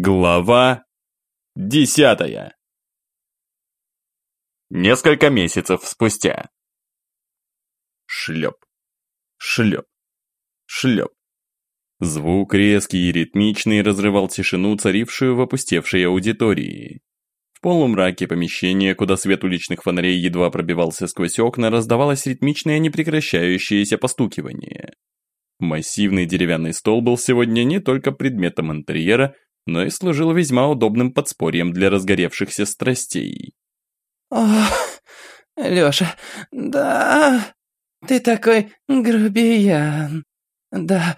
Глава 10. Несколько месяцев спустя. Шлеп, шлеп, шлеп. Звук резкий и ритмичный разрывал тишину, царившую в опустевшей аудитории. В полумраке помещения, куда свет уличных фонарей едва пробивался сквозь окна, раздавалось ритмичное непрекращающееся постукивание. Массивный деревянный стол был сегодня не только предметом интерьера, но и служил весьма удобным подспорьем для разгоревшихся страстей. «Ох, Лёша, да, ты такой грубиян. Да.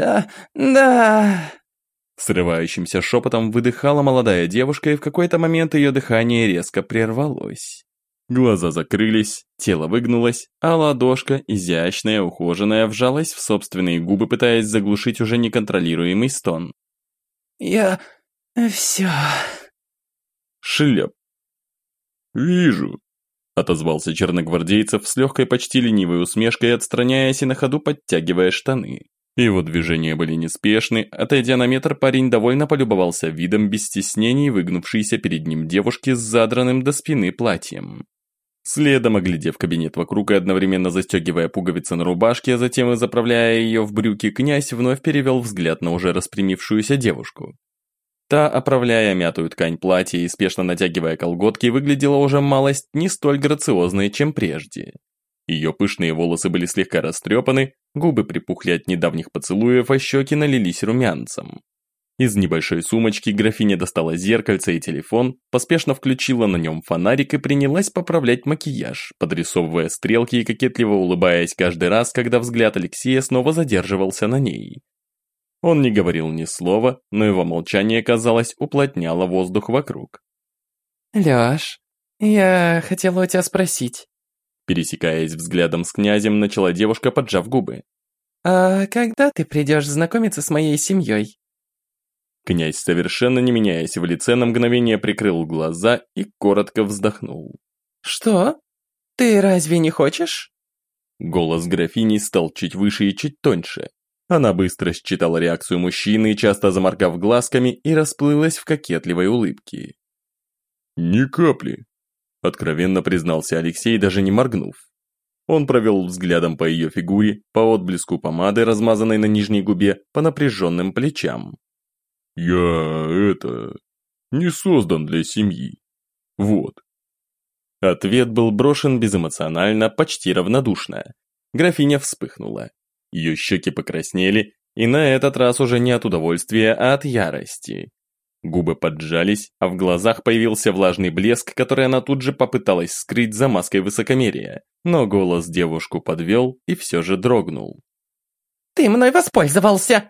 Срывающимся шепотом выдыхала молодая девушка, и в какой-то момент ее дыхание резко прервалось. Глаза закрылись, тело выгнулось, а ладошка, изящная, ухоженная, вжалась в собственные губы, пытаясь заглушить уже неконтролируемый стон. Я всё. Шлеп. «Вижу», — отозвался черногвардейцев с легкой, почти ленивой усмешкой, отстраняясь и на ходу подтягивая штаны. Его движения были неспешны, отойдя на метр, парень довольно полюбовался видом без стеснений выгнувшейся перед ним девушки с задранным до спины платьем. Следом, оглядев кабинет вокруг и одновременно застегивая пуговицы на рубашке, а затем и заправляя ее в брюки, князь вновь перевел взгляд на уже распрямившуюся девушку. Та, оправляя мятую ткань платья и спешно натягивая колготки, выглядела уже малость не столь грациозной, чем прежде. Ее пышные волосы были слегка растрепаны, губы припухли от недавних поцелуев, а щеки налились румянцем. Из небольшой сумочки графиня достала зеркальце и телефон, поспешно включила на нем фонарик и принялась поправлять макияж, подрисовывая стрелки и кокетливо улыбаясь каждый раз, когда взгляд Алексея снова задерживался на ней. Он не говорил ни слова, но его молчание, казалось, уплотняло воздух вокруг. Лёш, я хотела у тебя спросить. Пересекаясь взглядом с князем, начала девушка, поджав губы. А когда ты придешь знакомиться с моей семьей? Князь, совершенно не меняясь в лице, на мгновение прикрыл глаза и коротко вздохнул. Что? Ты разве не хочешь? Голос графини стал чуть выше и чуть тоньше. Она быстро считала реакцию мужчины, часто заморгав глазками, и расплылась в кокетливой улыбке. «Ни капли», — откровенно признался Алексей, даже не моргнув. Он провел взглядом по ее фигуре, по отблеску помады, размазанной на нижней губе, по напряженным плечам. «Я, не создан для семьи. Вот». Ответ был брошен безэмоционально, почти равнодушно. Графиня вспыхнула. Ее щеки покраснели, и на этот раз уже не от удовольствия, а от ярости. Губы поджались, а в глазах появился влажный блеск, который она тут же попыталась скрыть за маской высокомерия. Но голос девушку подвел и все же дрогнул. «Ты мной воспользовался!»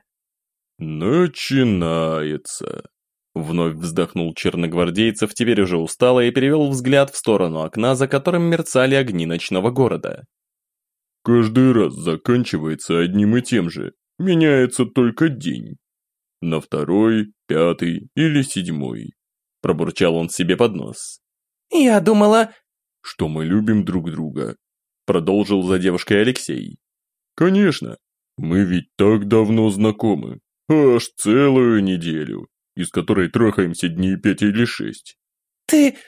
«Начинается!» Вновь вздохнул черногвардейцев, теперь уже устало, и перевел взгляд в сторону окна, за которым мерцали огни ночного города. «Каждый раз заканчивается одним и тем же, меняется только день. На второй, 5 или 7. Пробурчал он себе под нос. «Я думала...» «Что мы любим друг друга», продолжил за девушкой Алексей. «Конечно, мы ведь так давно знакомы. Аж целую неделю, из которой трахаемся дней 5 или 6. Ты...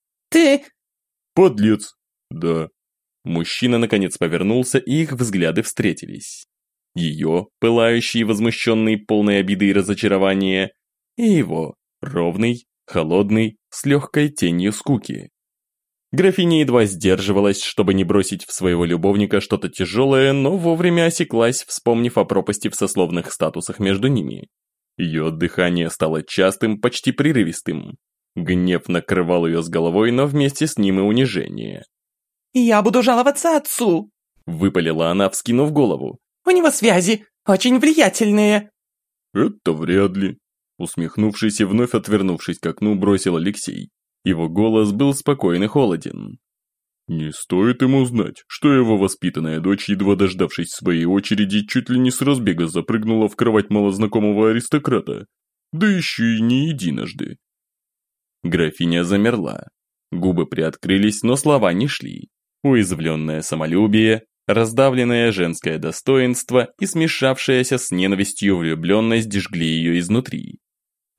Подлец, да». Мужчина наконец повернулся, и их взгляды встретились. Ее, пылающий, возмущенный, полный обиды и разочарования, и его, ровный, холодный, с легкой тенью скуки. Графиня едва сдерживалась, чтобы не бросить в своего любовника что-то тяжелое, но вовремя осеклась, вспомнив о пропасти в сословных статусах между ними. Ее дыхание стало частым, почти прерывистым. Гнев накрывал ее с головой, но вместе с ним и унижение. «Я буду жаловаться отцу!» Выпалила она, вскинув голову. «У него связи, очень влиятельные!» «Это вряд ли», усмехнувшись и вновь отвернувшись к окну, бросил Алексей. Его голос был спокоен и холоден. «Не стоит ему знать, что его воспитанная дочь, едва дождавшись своей очереди, чуть ли не с разбега запрыгнула в кровать малознакомого аристократа, да еще и не единожды». Графиня замерла. Губы приоткрылись, но слова не шли. Уязвленное самолюбие, раздавленное женское достоинство и смешавшаяся с ненавистью влюбленность жгли ее изнутри.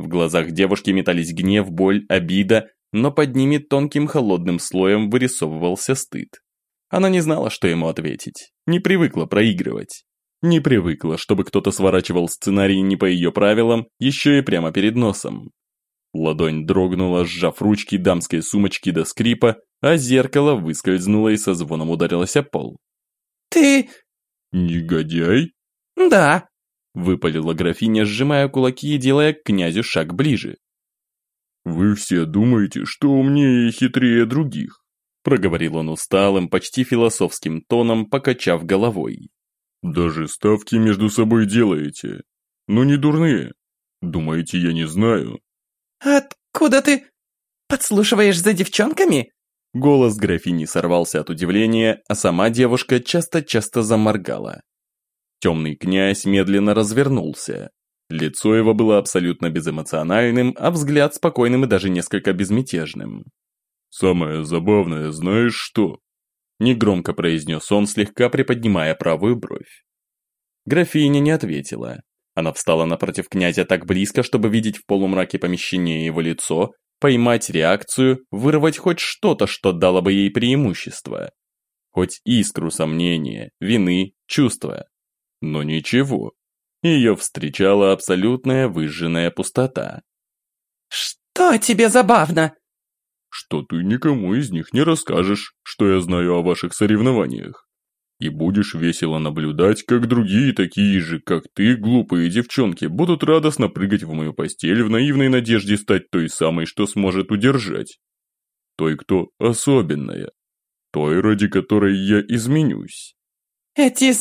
В глазах девушки метались гнев, боль, обида, но под ними тонким холодным слоем вырисовывался стыд. Она не знала, что ему ответить, не привыкла проигрывать. Не привыкла, чтобы кто-то сворачивал сценарий не по ее правилам, еще и прямо перед носом. Ладонь дрогнула, сжав ручки дамской сумочки до скрипа, а зеркало выскользнуло и со звоном ударилось о пол. «Ты...» «Негодяй?» «Да». Выпалила графиня, сжимая кулаки и делая к князю шаг ближе. «Вы все думаете, что умнее и хитрее других», проговорил он усталым, почти философским тоном, покачав головой. «Даже ставки между собой делаете. Но не дурные. Думаете, я не знаю?» «Откуда ты подслушиваешь за девчонками?» Голос графини сорвался от удивления, а сама девушка часто-часто заморгала. Темный князь медленно развернулся. Лицо его было абсолютно безэмоциональным, а взгляд спокойным и даже несколько безмятежным. «Самое забавное, знаешь что?» Негромко произнес он, слегка приподнимая правую бровь. Графиня не ответила. Она встала напротив князя так близко, чтобы видеть в полумраке помещения его лицо, поймать реакцию, вырвать хоть что-то, что дало бы ей преимущество. Хоть искру сомнения, вины, чувства. Но ничего. Ее встречала абсолютная выжженная пустота. «Что тебе забавно?» «Что ты никому из них не расскажешь, что я знаю о ваших соревнованиях. И будешь весело наблюдать, как другие такие же, как ты, глупые девчонки, будут радостно прыгать в мою постель в наивной надежде стать той самой, что сможет удержать. Той, кто особенная. Той, ради которой я изменюсь». «Эти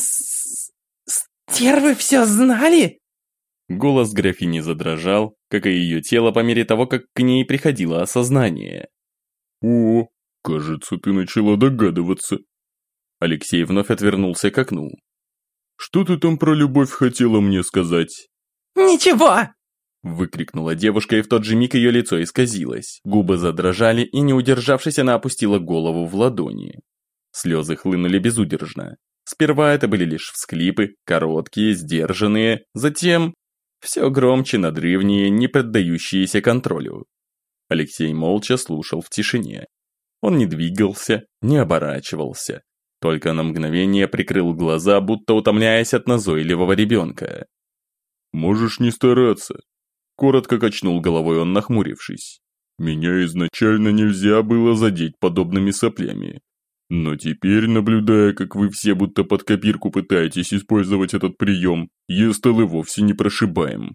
стервы все знали?» Голос графини задрожал, как и ее тело по мере того, как к ней приходило осознание. «О, кажется, ты начала догадываться». Алексей вновь отвернулся к окну. «Что ты там про любовь хотела мне сказать?» «Ничего!» Выкрикнула девушка, и в тот же миг ее лицо исказилось. Губы задрожали, и не удержавшись, она опустила голову в ладони. Слезы хлынули безудержно. Сперва это были лишь всхлипы, короткие, сдержанные, затем все громче, надрывнее, не поддающиеся контролю. Алексей молча слушал в тишине. Он не двигался, не оборачивался. Только на мгновение прикрыл глаза, будто утомляясь от назойливого ребенка. «Можешь не стараться», – коротко качнул головой он, нахмурившись. «Меня изначально нельзя было задеть подобными соплями. Но теперь, наблюдая, как вы все будто под копирку пытаетесь использовать этот прием, я стал и вовсе непрошибаем».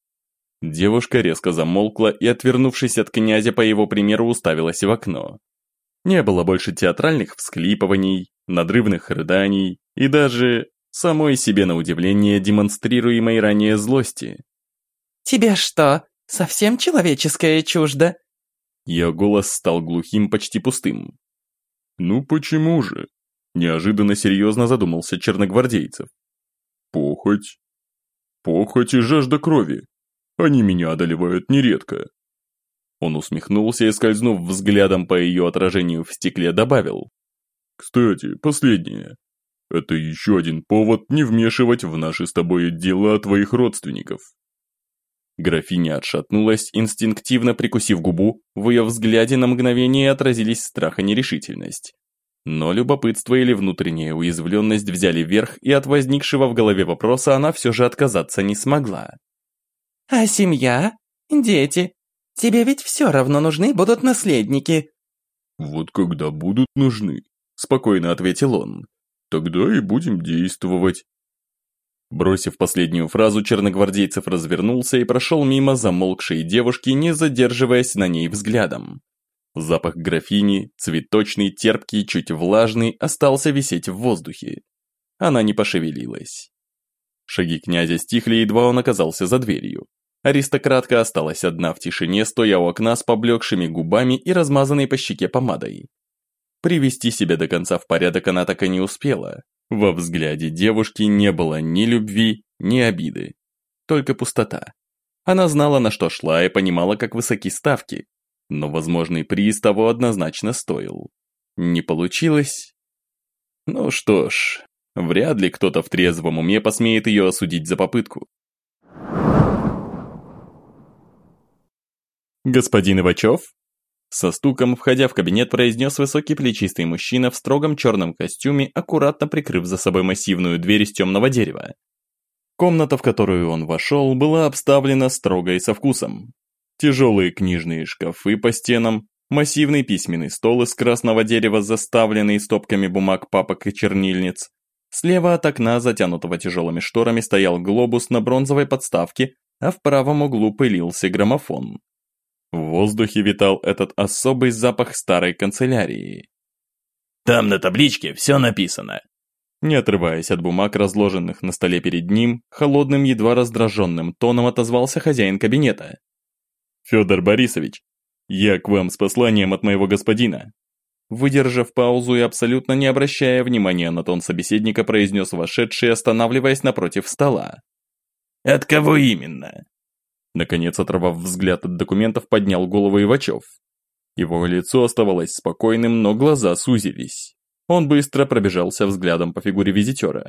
Девушка резко замолкла и, отвернувшись от князя, по его примеру уставилась в окно. Не было больше театральных всхлипываний, надрывных рыданий и даже самой себе на удивление демонстрируемой ранее злости. «Тебе что, совсем человеческое чуждо?» Ее голос стал глухим, почти пустым. «Ну почему же?» – неожиданно серьезно задумался черногвардейцев. «Похоть. Похоть и жажда крови. Они меня одолевают нередко». Он усмехнулся и, скользнув взглядом по ее отражению в стекле, добавил. «Кстати, последнее. Это еще один повод не вмешивать в наши с тобой дела твоих родственников». Графиня отшатнулась, инстинктивно прикусив губу, в ее взгляде на мгновение отразились страх и нерешительность. Но любопытство или внутренняя уязвленность взяли верх, и от возникшего в голове вопроса она все же отказаться не смогла. «А семья? Дети? Тебе ведь все равно нужны будут наследники». «Вот когда будут нужны», – спокойно ответил он, – «тогда и будем действовать». Бросив последнюю фразу, черногвардейцев развернулся и прошел мимо замолкшей девушки, не задерживаясь на ней взглядом. Запах графини, цветочный, терпкий, чуть влажный, остался висеть в воздухе. Она не пошевелилась. Шаги князя стихли, едва он оказался за дверью. Аристократка осталась одна в тишине, стоя у окна с поблекшими губами и размазанной по щеке помадой. Привести себя до конца в порядок она так и не успела. Во взгляде девушки не было ни любви, ни обиды. Только пустота. Она знала, на что шла, и понимала, как высоки ставки. Но возможный приз того однозначно стоил. Не получилось? Ну что ж, вряд ли кто-то в трезвом уме посмеет ее осудить за попытку. «Господин Ивачев?» Со стуком, входя в кабинет, произнес высокий плечистый мужчина в строгом черном костюме, аккуратно прикрыв за собой массивную дверь из темного дерева. Комната, в которую он вошел, была обставлена строго и со вкусом. Тяжелые книжные шкафы по стенам, массивный письменный стол из красного дерева, заставленный стопками бумаг, папок и чернильниц. Слева от окна, затянутого тяжелыми шторами, стоял глобус на бронзовой подставке, а в правом углу пылился граммофон. В воздухе витал этот особый запах старой канцелярии. «Там на табличке все написано». Не отрываясь от бумаг, разложенных на столе перед ним, холодным, едва раздраженным тоном отозвался хозяин кабинета. «Федор Борисович, я к вам с посланием от моего господина». Выдержав паузу и абсолютно не обращая внимания на тон собеседника, произнес вошедший, останавливаясь напротив стола. «От кого именно?» Наконец, оторвав взгляд от документов, поднял голову Ивачев. Его лицо оставалось спокойным, но глаза сузились. Он быстро пробежался взглядом по фигуре визитера.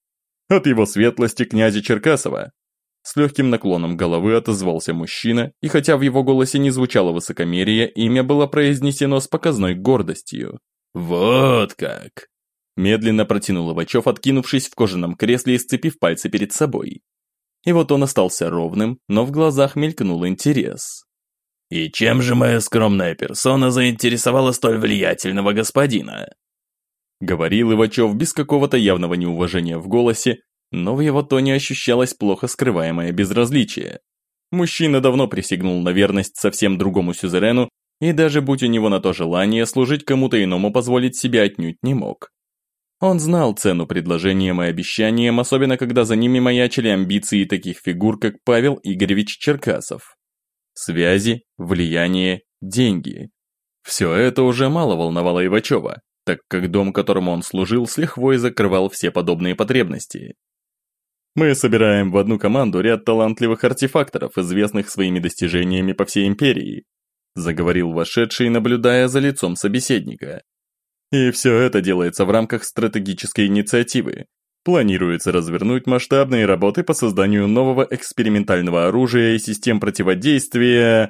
«От его светлости князя Черкасова!» С легким наклоном головы отозвался мужчина, и хотя в его голосе не звучало высокомерие, имя было произнесено с показной гордостью. «Вот как!» Медленно протянул Ивачев, откинувшись в кожаном кресле и сцепив пальцы перед собой. И вот он остался ровным, но в глазах мелькнул интерес. «И чем же моя скромная персона заинтересовала столь влиятельного господина?» Говорил Ивачев без какого-то явного неуважения в голосе, но в его тоне ощущалось плохо скрываемое безразличие. Мужчина давно присягнул на верность совсем другому сюзерену, и даже будь у него на то желание, служить кому-то иному позволить себе отнюдь не мог. Он знал цену предложениям и обещаниям, особенно когда за ними маячили амбиции таких фигур, как Павел Игоревич Черкасов. Связи, влияние, деньги. Все это уже мало волновало Ивачева, так как дом, которому он служил, с лихвой закрывал все подобные потребности. «Мы собираем в одну команду ряд талантливых артефакторов, известных своими достижениями по всей империи», заговорил вошедший, наблюдая за лицом собеседника. «И все это делается в рамках стратегической инициативы. Планируется развернуть масштабные работы по созданию нового экспериментального оружия и систем противодействия...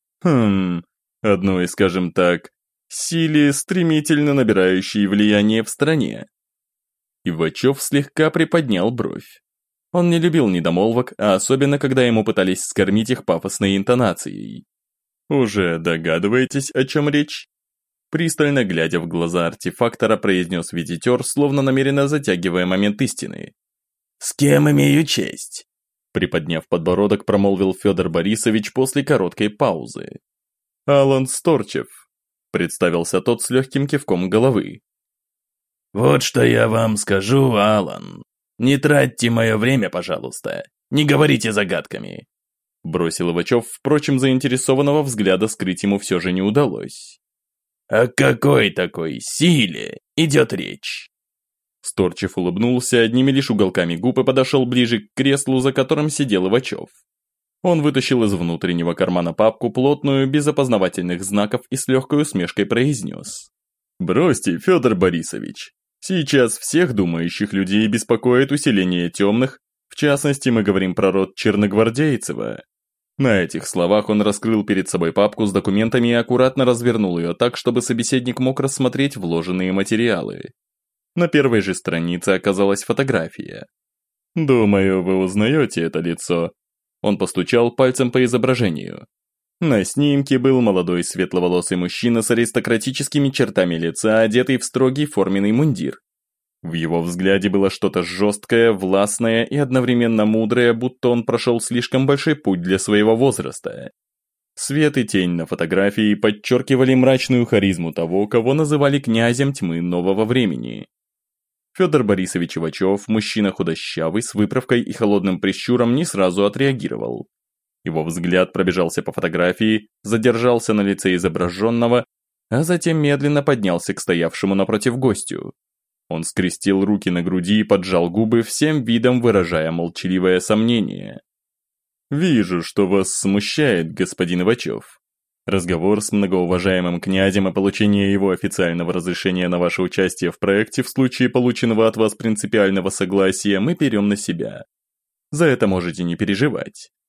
одной, скажем так, силе, стремительно набирающей влияние в стране». Ивачев слегка приподнял бровь. Он не любил недомолвок, а особенно, когда ему пытались скормить их пафосной интонацией. «Уже догадываетесь, о чем речь?» Пристально глядя в глаза артефактора, произнес визитер, словно намеренно затягивая момент истины. «С кем имею честь?» Приподняв подбородок, промолвил Федор Борисович после короткой паузы. «Алан Сторчев», представился тот с легким кивком головы. «Вот что я вам скажу, Алан. Не тратьте мое время, пожалуйста. Не говорите загадками». Бросил Ивачев, впрочем, заинтересованного взгляда скрыть ему все же не удалось. «О какой такой силе идет речь?» Сторчев улыбнулся одними лишь уголками губ и подошел ближе к креслу, за которым сидел Ивачев. Он вытащил из внутреннего кармана папку, плотную, без опознавательных знаков, и с легкой усмешкой произнес. «Бросьте, Федор Борисович. Сейчас всех думающих людей беспокоит усиление темных, в частности, мы говорим про род Черногвардейцева». На этих словах он раскрыл перед собой папку с документами и аккуратно развернул ее так, чтобы собеседник мог рассмотреть вложенные материалы. На первой же странице оказалась фотография. «Думаю, вы узнаете это лицо». Он постучал пальцем по изображению. На снимке был молодой светловолосый мужчина с аристократическими чертами лица, одетый в строгий форменный мундир. В его взгляде было что-то жесткое, властное и одновременно мудрое, будто он прошел слишком большой путь для своего возраста. Свет и тень на фотографии подчеркивали мрачную харизму того, кого называли князем тьмы нового времени. Федор Борисович Ивачев, мужчина худощавый, с выправкой и холодным прищуром, не сразу отреагировал. Его взгляд пробежался по фотографии, задержался на лице изображенного, а затем медленно поднялся к стоявшему напротив гостю. Он скрестил руки на груди и поджал губы, всем видом выражая молчаливое сомнение. «Вижу, что вас смущает, господин Ивачев. Разговор с многоуважаемым князем и получение его официального разрешения на ваше участие в проекте в случае полученного от вас принципиального согласия мы берем на себя. За это можете не переживать.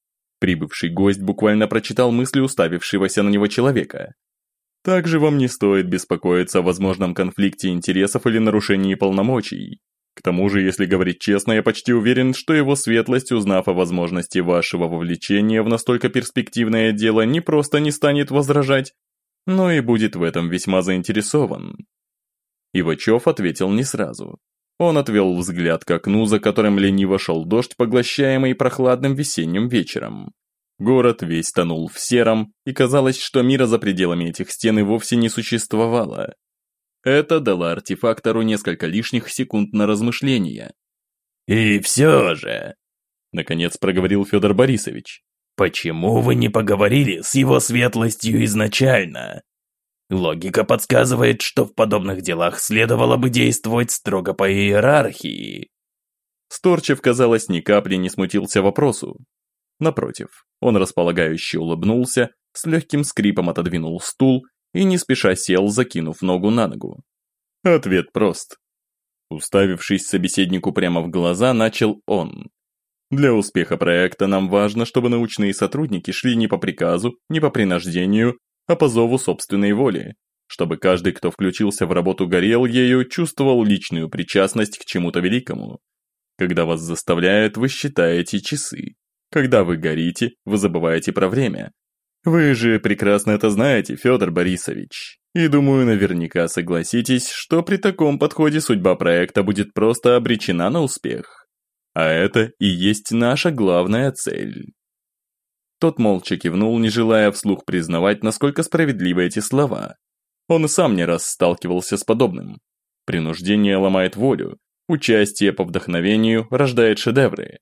Прибывший гость буквально прочитал мысли уставившегося на него человека. Также вам не стоит беспокоиться о возможном конфликте интересов или нарушении полномочий. К тому же, если говорить честно, я почти уверен, что его светлость, узнав о возможности вашего вовлечения в настолько перспективное дело, не просто не станет возражать, но и будет в этом весьма заинтересован. Ивачев ответил не сразу. Он отвел взгляд к окну, за которым лениво шел дождь, поглощаемый прохладным весенним вечером. Город весь тонул в сером, и казалось, что мира за пределами этих стен и вовсе не существовало. Это дало артефактору несколько лишних секунд на размышления. «И все же», — наконец проговорил Федор Борисович, «почему вы не поговорили с его светлостью изначально? Логика подсказывает, что в подобных делах следовало бы действовать строго по иерархии». Сторчев, казалось, ни капли не смутился вопросу. Напротив, он располагающе улыбнулся, с легким скрипом отодвинул стул и не спеша сел, закинув ногу на ногу. Ответ прост. Уставившись собеседнику прямо в глаза, начал он. Для успеха проекта нам важно, чтобы научные сотрудники шли не по приказу, не по принуждению, а по зову собственной воли, чтобы каждый, кто включился в работу, горел ею, чувствовал личную причастность к чему-то великому. Когда вас заставляют, вы считаете часы. Когда вы горите, вы забываете про время. Вы же прекрасно это знаете, Федор Борисович. И думаю, наверняка согласитесь, что при таком подходе судьба проекта будет просто обречена на успех. А это и есть наша главная цель. Тот молча кивнул, не желая вслух признавать, насколько справедливы эти слова. Он и сам не раз сталкивался с подобным. Принуждение ломает волю, участие по вдохновению рождает шедевры.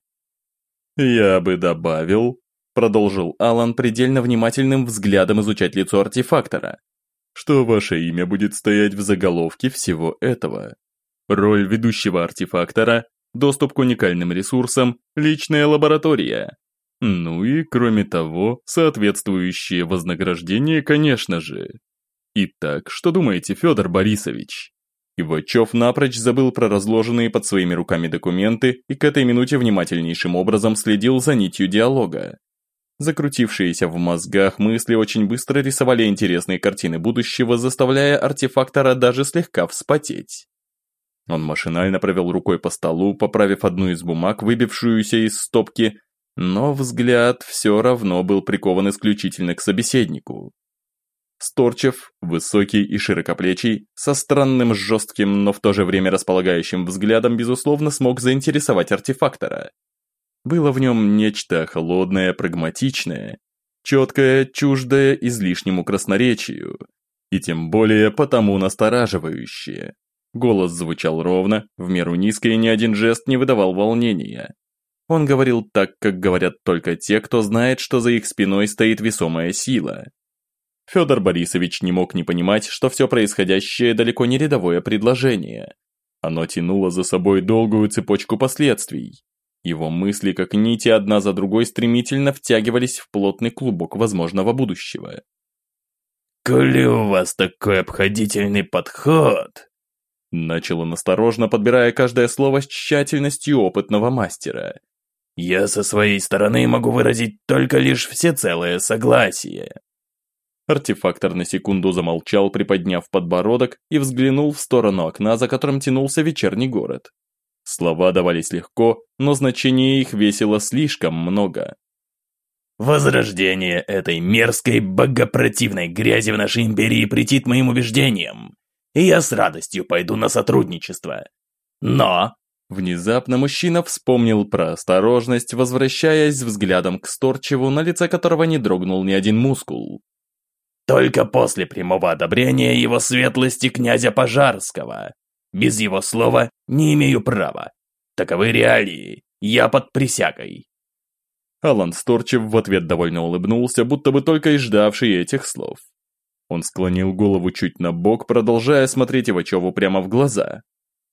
Я бы добавил, продолжил Алан, предельно внимательным взглядом изучать лицо артефактора, что ваше имя будет стоять в заголовке всего этого. Роль ведущего артефактора, доступ к уникальным ресурсам, личная лаборатория. Ну и, кроме того, соответствующее вознаграждение, конечно же. Итак, что думаете, Федор Борисович? Ивачев напрочь забыл про разложенные под своими руками документы и к этой минуте внимательнейшим образом следил за нитью диалога. Закрутившиеся в мозгах мысли очень быстро рисовали интересные картины будущего, заставляя артефактора даже слегка вспотеть. Он машинально провел рукой по столу, поправив одну из бумаг, выбившуюся из стопки, но взгляд все равно был прикован исключительно к собеседнику. Сторчев, высокий и широкоплечий, со странным жестким, но в то же время располагающим взглядом, безусловно, смог заинтересовать артефактора. Было в нем нечто холодное, прагматичное, четкое, чуждое излишнему красноречию, и тем более потому настораживающее. Голос звучал ровно, в меру низко, и ни один жест не выдавал волнения. Он говорил так, как говорят только те, кто знает, что за их спиной стоит весомая сила. Федор Борисович не мог не понимать, что все происходящее далеко не рядовое предложение. Оно тянуло за собой долгую цепочку последствий. Его мысли, как нити, одна за другой стремительно втягивались в плотный клубок возможного будущего. «Коли у вас такой обходительный подход», — начал он осторожно, подбирая каждое слово с тщательностью опытного мастера, «я со своей стороны могу выразить только лишь всецелое согласие». Артефактор на секунду замолчал, приподняв подбородок, и взглянул в сторону окна, за которым тянулся вечерний город. Слова давались легко, но значение их весило слишком много. «Возрождение этой мерзкой, богопротивной грязи в нашей империи претит моим убеждениям, и я с радостью пойду на сотрудничество. Но...» Внезапно мужчина вспомнил про осторожность, возвращаясь взглядом к Сторчеву, на лице которого не дрогнул ни один мускул. «Только после прямого одобрения его светлости князя Пожарского. Без его слова не имею права. Таковы реалии, я под присягой». Алан Сторчев в ответ довольно улыбнулся, будто бы только и ждавший этих слов. Он склонил голову чуть на бок, продолжая смотреть Ивачеву прямо в глаза.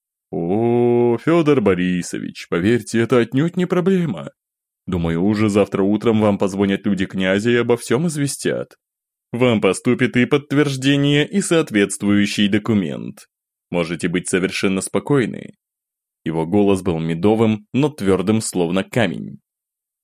«О, Федор Борисович, поверьте, это отнюдь не проблема. Думаю, уже завтра утром вам позвонят люди князя и обо всем известят. Вам поступит и подтверждение, и соответствующий документ. Можете быть совершенно спокойны». Его голос был медовым, но твердым, словно камень.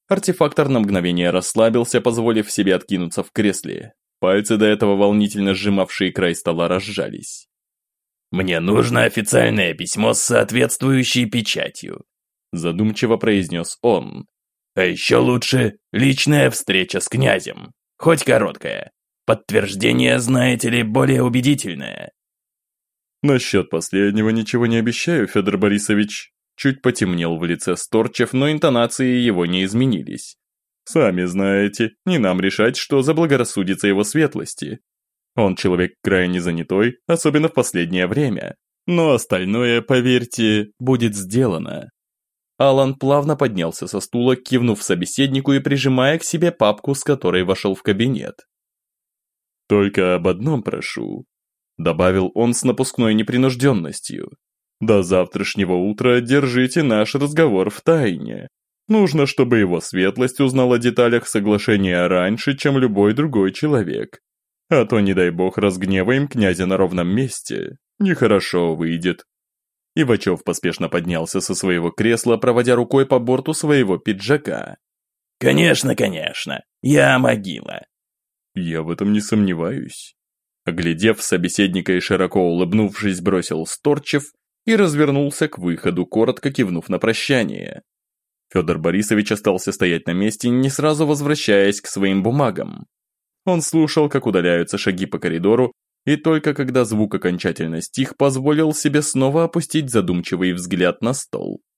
Артефактор на мгновение расслабился, позволив себе откинуться в кресле. Пальцы, до этого волнительно сжимавшие край стола, разжались. «Мне нужно официальное письмо с соответствующей печатью», задумчиво произнес он. «А еще лучше личная встреча с князем, хоть короткая. Подтверждение, знаете ли, более убедительное». «Насчет последнего ничего не обещаю, Федор Борисович». Чуть потемнел в лице Сторчев, но интонации его не изменились. «Сами знаете, не нам решать, что заблагорассудится его светлости. Он человек крайне занятой, особенно в последнее время. Но остальное, поверьте, будет сделано». Алан плавно поднялся со стула, кивнув собеседнику и прижимая к себе папку, с которой вошел в кабинет. «Только об одном прошу», – добавил он с напускной непринужденностью. «До завтрашнего утра держите наш разговор в тайне. Нужно, чтобы его светлость узнал о деталях соглашения раньше, чем любой другой человек. А то, не дай бог, разгневаем князя на ровном месте. Нехорошо выйдет». Ивачев поспешно поднялся со своего кресла, проводя рукой по борту своего пиджака. «Конечно, конечно, я могила». «Я в этом не сомневаюсь». Оглядев собеседника и широко улыбнувшись, бросил Сторчев и развернулся к выходу, коротко кивнув на прощание. Федор Борисович остался стоять на месте, не сразу возвращаясь к своим бумагам. Он слушал, как удаляются шаги по коридору, и только когда звук окончательно стих, позволил себе снова опустить задумчивый взгляд на стол.